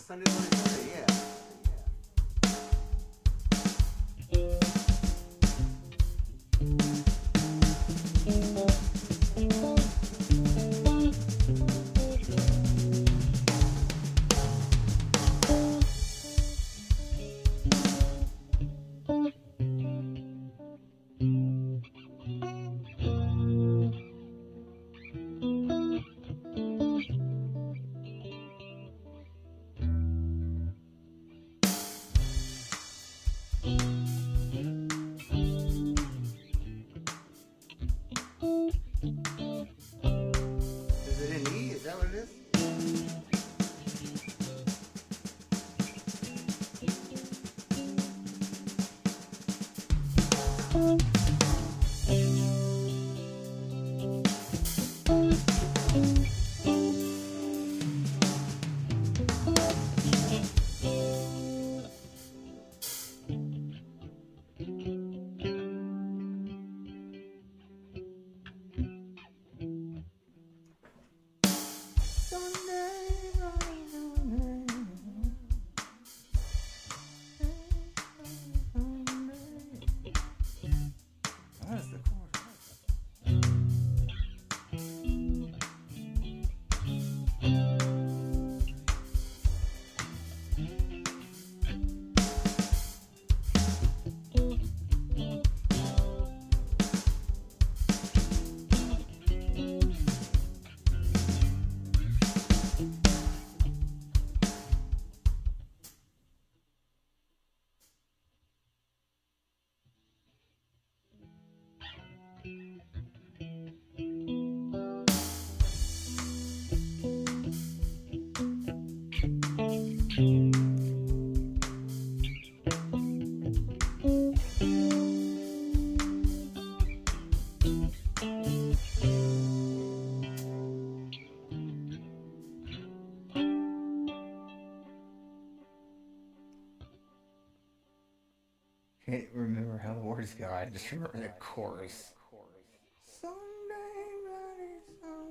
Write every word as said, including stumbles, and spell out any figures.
Sunday Bloody Sunday, yeah. Is it in E? Is that what it is? That's the chorus. Can't remember how the words go. I just remember the chorus.